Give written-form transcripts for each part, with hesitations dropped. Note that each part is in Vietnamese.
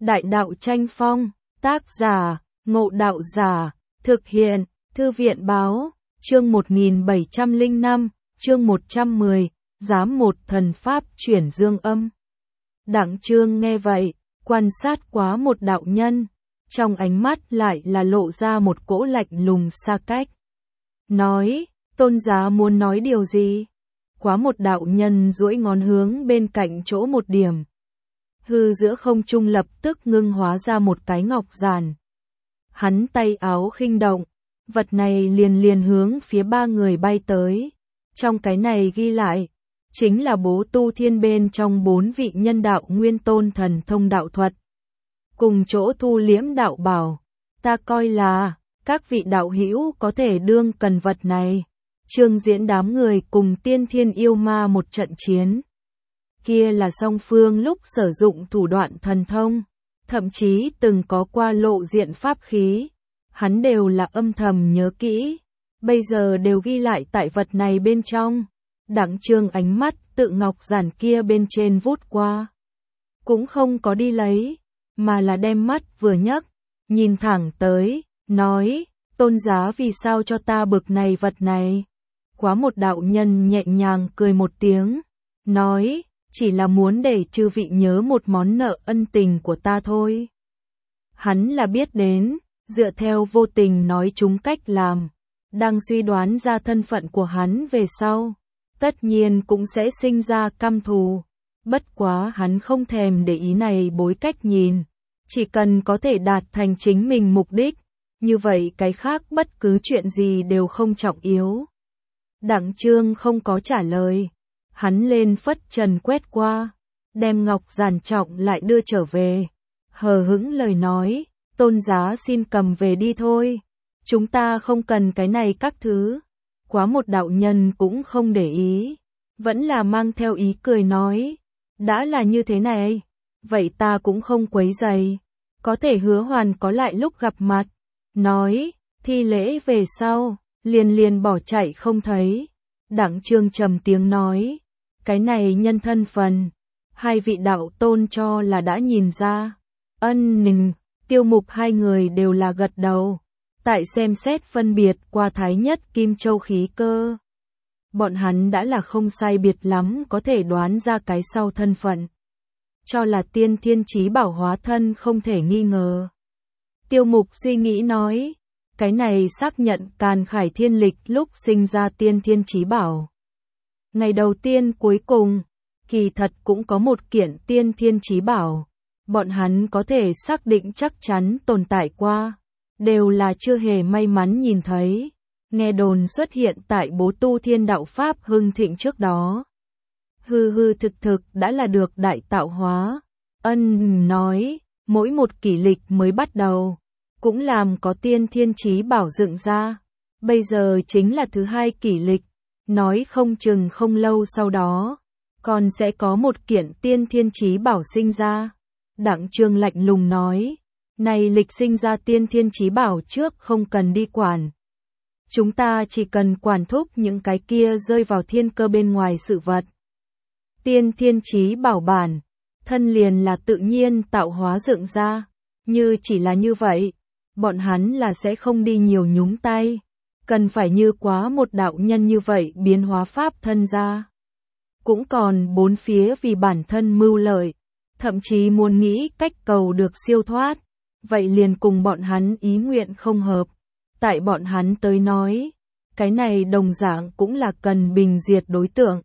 Đại đạo tranh phong, tác giả, Ngộ Đạo Giả, thực hiện, Thư viện báo, chương 1705, chương 110, giám một thần pháp chuyển dương âm. Đặng Trương nghe vậy, quan sát quá một đạo nhân, trong ánh mắt lại là lộ ra một cỗ lạnh lùng xa cách. Nói, tôn giá muốn nói điều gì? Quá một đạo nhân duỗi ngón hướng bên cạnh chỗ một điểm. Hư giữa không trung lập tức ngưng hóa ra một cái ngọc giản. Hắn tay áo khinh động, vật này liền hướng phía ba người bay tới. Trong cái này ghi lại, chính là bố tu thiên bên trong 4 vị nhân đạo nguyên tôn thần thông đạo thuật. Cùng chỗ thu liễm đạo bảo, ta coi là, các vị đạo hữu có thể đương cần vật này. Trương diễn đám người cùng tiên thiên yêu ma một trận chiến. Kia là song phương lúc sử dụng thủ đoạn thần thông, thậm chí từng có qua lộ diện pháp khí. Hắn đều là âm thầm nhớ kỹ, bây giờ đều ghi lại tại vật này bên trong. Đặng Trương ánh mắt tự ngọc giản kia bên trên vút qua. Cũng không có đi lấy, mà là đem mắt vừa nhấc, nhìn thẳng tới, nói, tôn giá vì sao cho ta bực này vật này. Quá một đạo nhân nhẹ nhàng cười một tiếng, nói, chỉ là muốn để chư vị nhớ một món nợ ân tình của ta thôi. Hắn là biết đến, dựa theo vô tình nói chúng cách làm, đang suy đoán ra thân phận của hắn về sau, tất nhiên cũng sẽ sinh ra căm thù. Bất quá hắn không thèm để ý này bối cách nhìn, chỉ cần có thể đạt thành chính mình mục đích, như vậy cái khác bất cứ chuyện gì đều không trọng yếu. Đặng Trương không có trả lời, hắn lên phất trần quét qua, đem ngọc giản trọng lại đưa trở về, hờ hững lời nói, tôn giá xin cầm về đi thôi, chúng ta không cần cái này các thứ. Quá một đạo nhân cũng không để ý, vẫn là mang theo ý cười nói, đã là như thế này, vậy ta cũng không quấy rầy, có thể hứa hoàn có lại lúc gặp mặt. Nói, thi lễ về sau, liền bỏ chạy không thấy. Đặng Trương trầm tiếng nói, cái này nhân thân phần, hai vị đạo tôn cho là đã nhìn ra. Nình, Tiêu Mục hai người đều là gật đầu, tại xem xét phân biệt qua thái nhất kim châu khí cơ. Bọn hắn đã là không sai biệt lắm có thể đoán ra cái sau thân phận. Cho là tiên thiên chí bảo hóa thân không thể nghi ngờ. Tiêu Mục suy nghĩ nói, cái này xác nhận Càn Khải Thiên Lịch lúc sinh ra tiên thiên chí bảo. Ngày đầu tiên cuối cùng, kỳ thật cũng có một kiện tiên thiên chí bảo. Bọn hắn có thể xác định chắc chắn tồn tại qua, đều là chưa hề may mắn nhìn thấy. Nghe đồn xuất hiện tại bố tu thiên đạo Pháp hưng thịnh trước đó. Hư thực đã là được đại tạo hóa. Nói, mỗi một kỷ lịch mới bắt đầu, cũng làm có tiên thiên chí bảo dựng ra. Bây giờ chính là thứ hai kỷ lịch, nói không chừng không lâu sau đó, còn sẽ có một kiện tiên thiên chí bảo sinh ra. Đặng Trương lạnh lùng nói, này lịch sinh ra tiên thiên chí bảo trước không cần đi quản. Chúng ta chỉ cần quản thúc những cái kia rơi vào thiên cơ bên ngoài sự vật. Tiên thiên chí bảo bản, thân liền là tự nhiên tạo hóa dựng ra, như chỉ là như vậy, bọn hắn là sẽ không đi nhiều nhúng tay, cần phải như quá một đạo nhân như vậy biến hóa pháp thân ra. Cũng còn bốn phía vì bản thân mưu lợi, thậm chí muốn nghĩ cách cầu được siêu thoát, vậy liền cùng bọn hắn ý nguyện không hợp. Tại bọn hắn tới nói, cái này đồng dạng cũng là cần bình diệt đối tượng.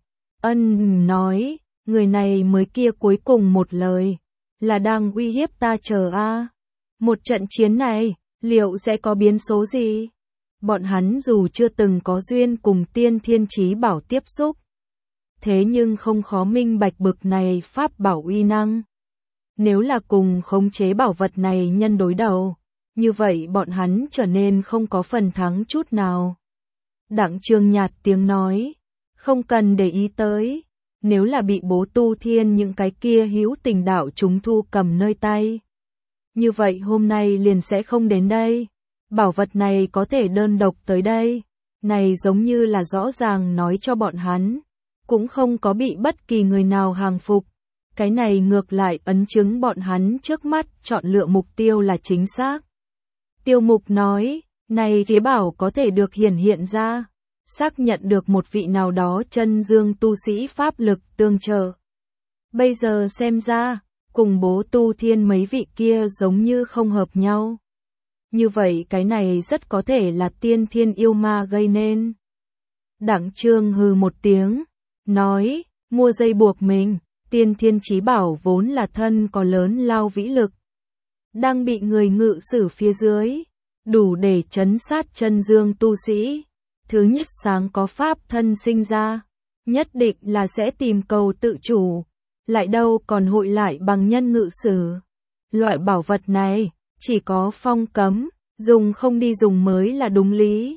Nói, người này mới kia cuối cùng một lời, là đang uy hiếp ta chờ a. Một trận chiến này, liệu sẽ có biến số gì? Bọn hắn dù chưa từng có duyên cùng tiên thiên chí bảo tiếp xúc, thế nhưng không khó minh bạch bực này pháp bảo uy năng. Nếu là cùng khống chế bảo vật này nhân đối đầu, như vậy bọn hắn trở nên không có phần thắng chút nào. Đặng Trương nhạt tiếng nói, không cần để ý tới, nếu là bị bố tu thiên những cái kia hữu tình đạo chúng thu cầm nơi tay. Như vậy hôm nay liền sẽ không đến đây, bảo vật này có thể đơn độc tới đây, này giống như là rõ ràng nói cho bọn hắn, cũng không có bị bất kỳ người nào hàng phục. Cái này ngược lại ấn chứng bọn hắn trước mắt chọn lựa mục tiêu là chính xác. Tiêu Mục nói, này chế bảo có thể được hiển hiện ra, xác nhận được một vị nào đó chân dương tu sĩ pháp lực tương trợ. Bây giờ xem ra, cùng Bố Tu Thiên mấy vị kia giống như không hợp nhau. Như vậy cái này rất có thể là tiên thiên yêu ma gây nên. Đặng Trương hừ một tiếng, nói, mua dây buộc mình, tiên thiên chí bảo vốn là thân có lớn lao vĩ lực. Đang bị người ngự sử phía dưới, đủ để trấn sát chân dương tu sĩ. Thứ nhất sáng có pháp thân sinh ra, nhất định là sẽ tìm cầu tự chủ, lại đâu còn hội lại bằng nhân ngự sử. Loại bảo vật này, chỉ có phong cấm, dùng không đi dùng mới là đúng lý.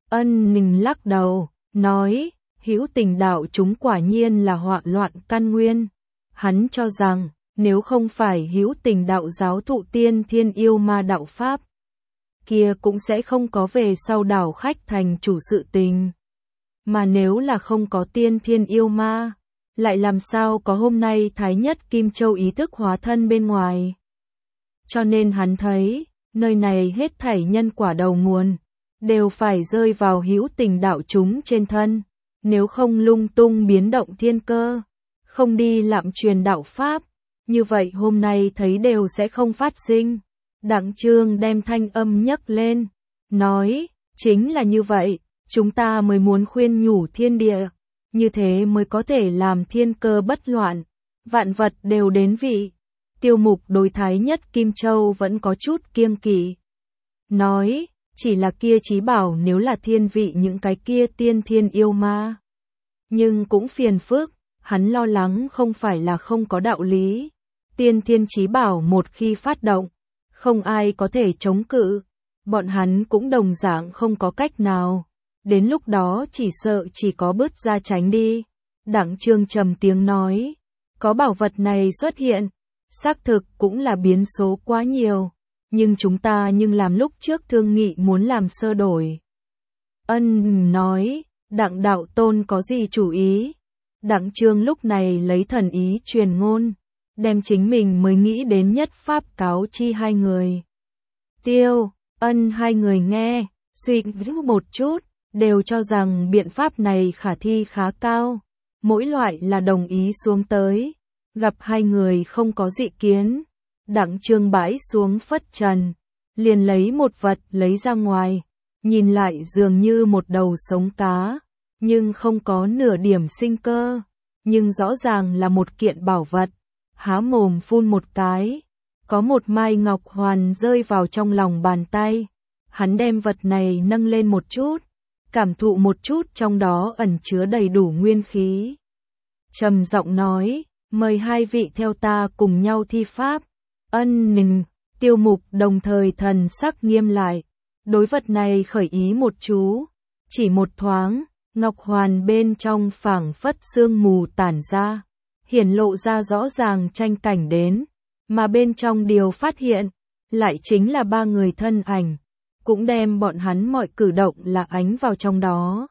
Ân Ninh lắc đầu, nói, Hữu Tình đạo chúng quả nhiên là họa loạn căn nguyên. Hắn cho rằng, nếu không phải Hữu Tình đạo giáo thụ tiên thiên yêu ma đạo pháp, kia cũng sẽ không có về sau đảo khách thành chủ sự tình. Mà nếu là không có tiên thiên yêu ma, lại làm sao có hôm nay Thái Nhất Kim Châu ý thức hóa thân bên ngoài. Cho nên hắn thấy, nơi này hết thảy nhân quả đầu nguồn, đều phải rơi vào Hữu Tình đạo chúng trên thân, nếu không lung tung biến động thiên cơ, không đi lạm truyền đạo pháp, như vậy hôm nay thấy đều sẽ không phát sinh. Đặng Trương đem thanh âm nhấc lên, nói, chính là như vậy, chúng ta mới muốn khuyên nhủ thiên địa, như thế mới có thể làm thiên cơ bất loạn, vạn vật đều đến vị. Tiêu Mục đối Thái Nhất Kim Châu vẫn có chút kiêng kỵ. Nói, chỉ là kia chí bảo nếu là thiên vị những cái kia tiên thiên yêu ma. Nhưng cũng phiền phức, hắn lo lắng không phải là không có đạo lý. Tiên thiên chí bảo một khi phát động, không ai có thể chống cự. Bọn hắn cũng đồng dạng không có cách nào. Đến lúc đó chỉ sợ chỉ có bứt ra tránh đi. Đặng Trương trầm tiếng nói, có bảo vật này xuất hiện, xác thực cũng là biến số quá nhiều, nhưng chúng ta làm lúc trước thương nghị muốn làm sơ đổi. Ân nói, Đặng đạo tôn có gì chủ ý? Đặng Trương lúc này lấy thần ý truyền ngôn, đem chính mình mới nghĩ đến nhất pháp cáo chi hai người. Tiêu, Ân hai người nghe, suy nghĩ một chút, đều cho rằng biện pháp này khả thi khá cao, mỗi loại là đồng ý xuống tới. Gặp hai người không có dị kiến, Đặng Trương bãi xuống phất trần, liền lấy một vật lấy ra ngoài, nhìn lại dường như một đầu sống cá, nhưng không có nửa điểm sinh cơ, nhưng rõ ràng là một kiện bảo vật. Há mồm phun một cái, có một mai ngọc hoàn rơi vào trong lòng bàn tay. Hắn đem vật này nâng lên một chút, cảm thụ một chút trong đó ẩn chứa đầy đủ nguyên khí. Trầm giọng nói, mời hai vị theo ta cùng nhau thi pháp. Ân Ninh, Tiêu Mục đồng thời thần sắc nghiêm lại, đối vật này khởi ý một chú, chỉ một thoáng, ngọc hoàn bên trong phảng phất sương mù tản ra, hiển lộ ra rõ ràng tranh cảnh đến, mà bên trong điều phát hiện, lại chính là ba người thân ảnh, cũng đem bọn hắn mọi cử động là ánh vào trong đó.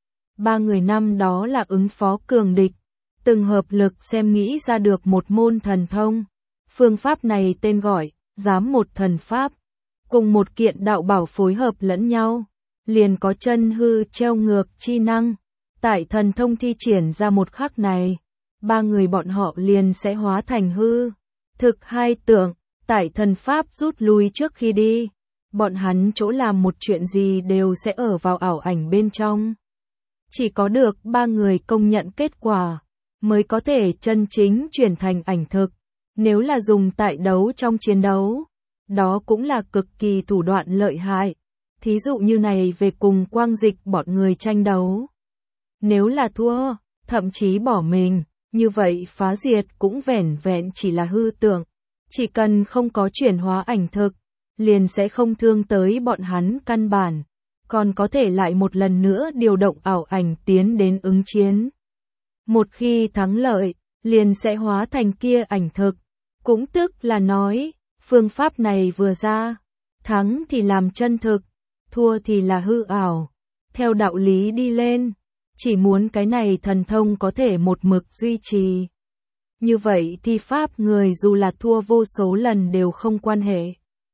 Ba người năm đó là ứng phó cường địch, từng hợp lực xem nghĩ ra được một môn thần thông. Phương pháp này tên gọi, giám một thần pháp, cùng một kiện đạo bảo phối hợp lẫn nhau, liền có chân hư treo ngược chi năng. Tại thần thông thi triển ra một khắc này, ba người bọn họ liền sẽ hóa thành hư. Thực hai tưởng, tại thần pháp rút lui trước khi đi, bọn hắn chỗ làm một chuyện gì đều sẽ ở vào ảo ảnh bên trong. Chỉ có được ba người công nhận kết quả, mới có thể chân chính chuyển thành ảnh thực. Nếu là dùng tại đấu trong chiến đấu, đó cũng là cực kỳ thủ đoạn lợi hại. Thí dụ như này về cùng Quang Dịch bọn người tranh đấu. Nếu là thua, thậm chí bỏ mình, như vậy phá diệt cũng vẻn vẹn chỉ là hư tưởng. Chỉ cần không có chuyển hóa ảnh thực, liền sẽ không thương tới bọn hắn căn bản, còn có thể lại một lần nữa điều động ảo ảnh tiến đến ứng chiến. Một khi thắng lợi, liền sẽ hóa thành kia ảnh thực, cũng tức là nói, phương pháp này vừa ra, thắng thì làm chân thực, thua thì là hư ảo. Theo đạo lý đi lên, chỉ muốn cái này thần thông có thể một mực duy trì. Như vậy thi pháp người dù là thua vô số lần đều không quan hệ.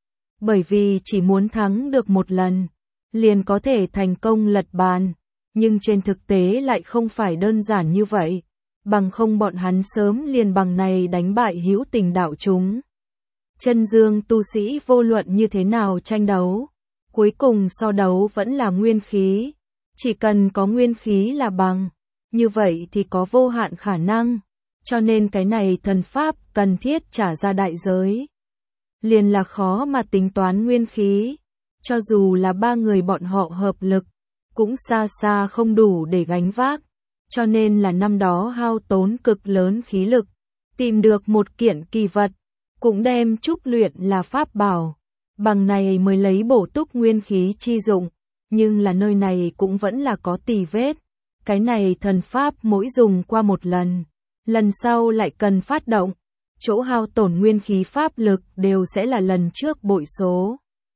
Bởi vì chỉ muốn thắng được một lần, liền có thể thành công lật bàn. Nhưng trên thực tế lại không phải đơn giản như vậy. Bằng không bọn hắn sớm liền bằng này đánh bại hữu tình đạo chúng. Chân dương tu sĩ vô luận như thế nào tranh đấu, cuối cùng so đấu vẫn là nguyên khí. Chỉ cần có nguyên khí là bằng, như vậy thì có vô hạn khả năng. Cho nên cái này thần pháp cần thiết trả ra đại giới. Liền là khó mà tính toán nguyên khí. Cho dù là ba người bọn họ hợp lực, cũng xa xa không đủ để gánh vác. Cho nên là năm đó hao tốn cực lớn khí lực, tìm được một kiện kỳ vật, cũng đem trúc luyện là pháp bảo. Bằng này mới lấy bổ túc nguyên khí chi dụng. Nhưng là nơi này cũng vẫn là có tì vết. Cái này thần pháp mỗi dùng qua một lần, lần sau lại cần phát động. Chỗ hao tổn nguyên khí pháp lực đều sẽ là lần trước bội số.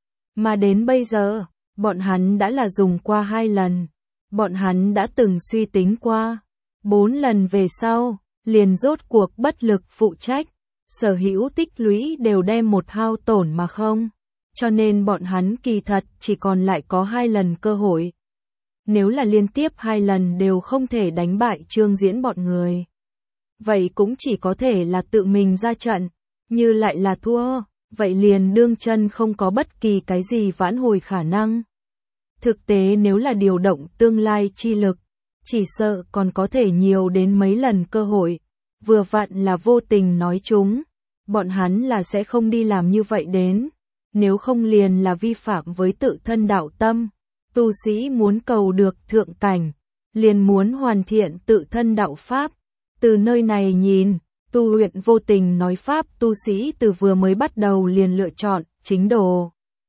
Mà đến bây giờ, bọn hắn đã là dùng qua 2 lần. Bọn hắn đã từng suy tính qua. 4 lần về sau, liền rốt cuộc bất lực phụ trách. Sở hữu tích lũy đều đem một hao tổn mà không. Cho nên bọn hắn kỳ thật chỉ còn lại có 2 lần cơ hội. Nếu là liên tiếp 2 lần đều không thể đánh bại Trương Diễn bọn người, vậy cũng chỉ có thể là tự mình ra trận. Như lại là thua, vậy liền đương chân không có bất kỳ cái gì vãn hồi khả năng. Thực tế nếu là điều động tương lai chi lực, chỉ sợ còn có thể nhiều đến mấy lần cơ hội. Vừa vặn là vô tình nói chúng, bọn hắn là sẽ không đi làm như vậy đến. Nếu không liền là vi phạm với tự thân đạo tâm. Tu sĩ muốn cầu được thượng cảnh, liền muốn hoàn thiện tự thân đạo pháp. Từ nơi này nhìn, tu luyện vô tình nói pháp tu sĩ từ vừa mới bắt đầu liền lựa chọn chính đồ.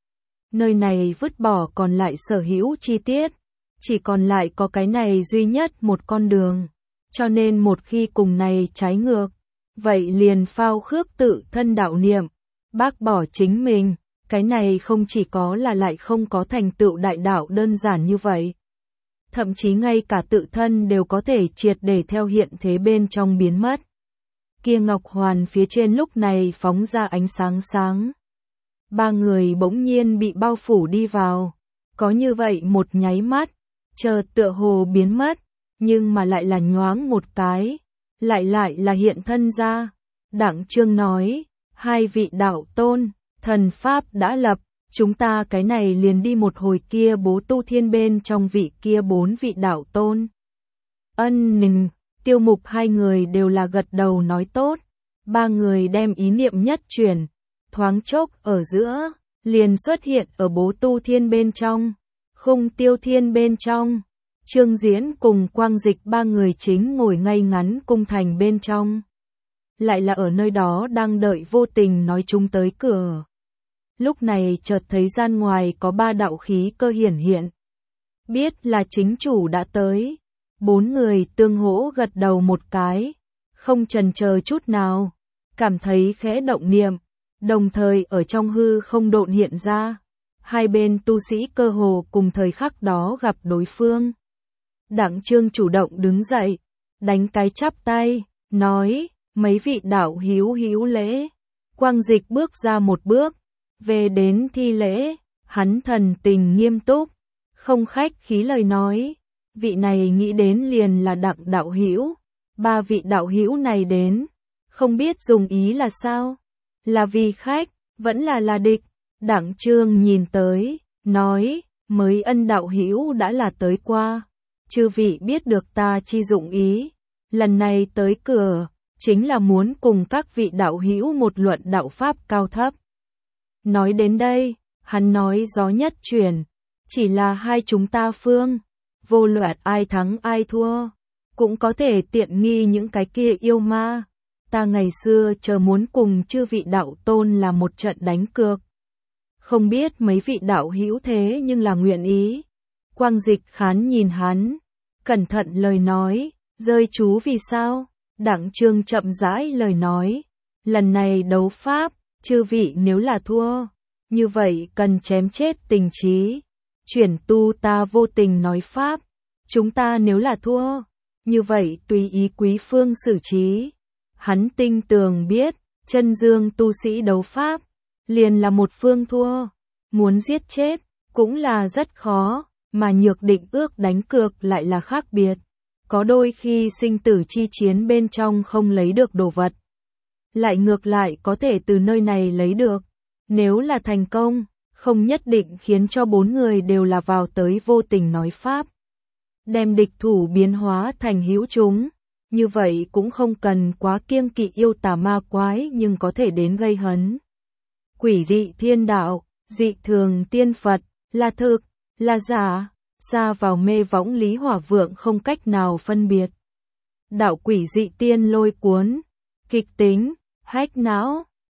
Nơi này vứt bỏ còn lại sở hữu chi tiết, chỉ còn lại có cái này duy nhất một con đường. Cho nên một khi cùng này trái ngược, vậy liền phao khước tự thân đạo niệm, bác bỏ chính mình. Cái này không chỉ có là lại không có thành tựu đại đạo đơn giản như vậy. Thậm chí ngay cả tự thân đều có thể triệt để theo hiện thế bên trong biến mất. Kia ngọc hoàn phía trên lúc này phóng ra ánh sáng sáng. Ba người bỗng nhiên bị bao phủ đi vào. Có như vậy một nháy mắt, chợt tựa hồ biến mất, nhưng mà lại là nhoáng một cái, lại là hiện thân ra. Đặng Trương nói, 2 vị đạo tôn. Thần pháp đã lập, chúng ta cái này liền đi một hồi kia bố tu thiên bên trong vị kia 4 vị đạo tôn. Ân nình, Tiêu Mục 2 người đều là gật đầu nói tốt. 3 người đem ý niệm nhất chuyển, thoáng chốc ở giữa, liền xuất hiện ở bố tu thiên bên trong, khung tiêu thiên bên trong. Trương Diễn cùng Quang Dịch 3 người chính ngồi ngay ngắn cung thành bên trong. Lại là ở nơi đó đang đợi vô tình nói chúng tới cửa. Lúc này chợt thấy gian ngoài có 3 đạo khí cơ hiển hiện. Biết là chính chủ đã tới. 4 người tương hỗ gật đầu một cái. Không chần chờ chút nào. Cảm thấy khẽ động niệm. Đồng thời ở trong hư không độn hiện ra. Hai bên tu sĩ cơ hồ cùng thời khắc đó gặp đối phương. Đặng Trương chủ động đứng dậy. Đánh cái chắp tay. Nói, mấy vị đạo hữu lễ. Quang Dịch bước ra một bước. Về đến thi lễ, hắn thần tình nghiêm túc, không khách khí lời nói, vị này nghĩ đến liền là Đặng đạo hữu. 3 vị đạo hữu này đến, không biết dùng ý là sao, là vì khách, vẫn là địch. Đặng Trương nhìn tới, nói, mới Ân đạo hữu đã là tới qua, chư vị biết được ta chi dụng ý, lần này tới cửa, chính là muốn cùng các vị đạo hữu một luận đạo pháp cao thấp. Nói đến đây, hắn nói gió nhất chuyển, chỉ là hai chúng ta phương, vô luận ai thắng ai thua, cũng có thể tiện nghi những cái kia yêu ma. Ta ngày xưa chờ muốn cùng chư vị đạo tôn là một trận đánh cược. Không biết mấy vị đạo hữu thế nhưng là nguyện ý. Quang Dịch khán nhìn hắn, cẩn thận lời nói, rơi chú vì sao? Đặng Trương chậm rãi lời nói, lần này đấu pháp, chư vị nếu là thua, như vậy cần chém chết tình trí, chuyển tu ta vô tình nói pháp. Chúng ta nếu là thua, như vậy tùy ý quý phương xử trí. Hắn tinh tường biết, chân dương tu sĩ đấu pháp, liền là một phương thua, muốn giết chết, cũng là rất khó, mà nhược định ước đánh cược lại là khác biệt. Có đôi khi sinh tử chi chiến bên trong không lấy được đồ vật, lại ngược lại có thể từ nơi này lấy được. Nếu là thành công, không nhất định khiến cho 4 người đều là vào tới vô tình nói pháp, đem địch thủ biến hóa thành hữu chúng. Như vậy cũng không cần quá kiêng kỵ yêu tà ma quái nhưng có thể đến gây hấn. Quỷ dị thiên đạo, dị thường tiên Phật, là thực, là giả, ra vào mê võng Lý Hỏa Vượng không cách nào phân biệt. Đạo quỷ dị tiên lôi cuốn, kịch tính, hách não,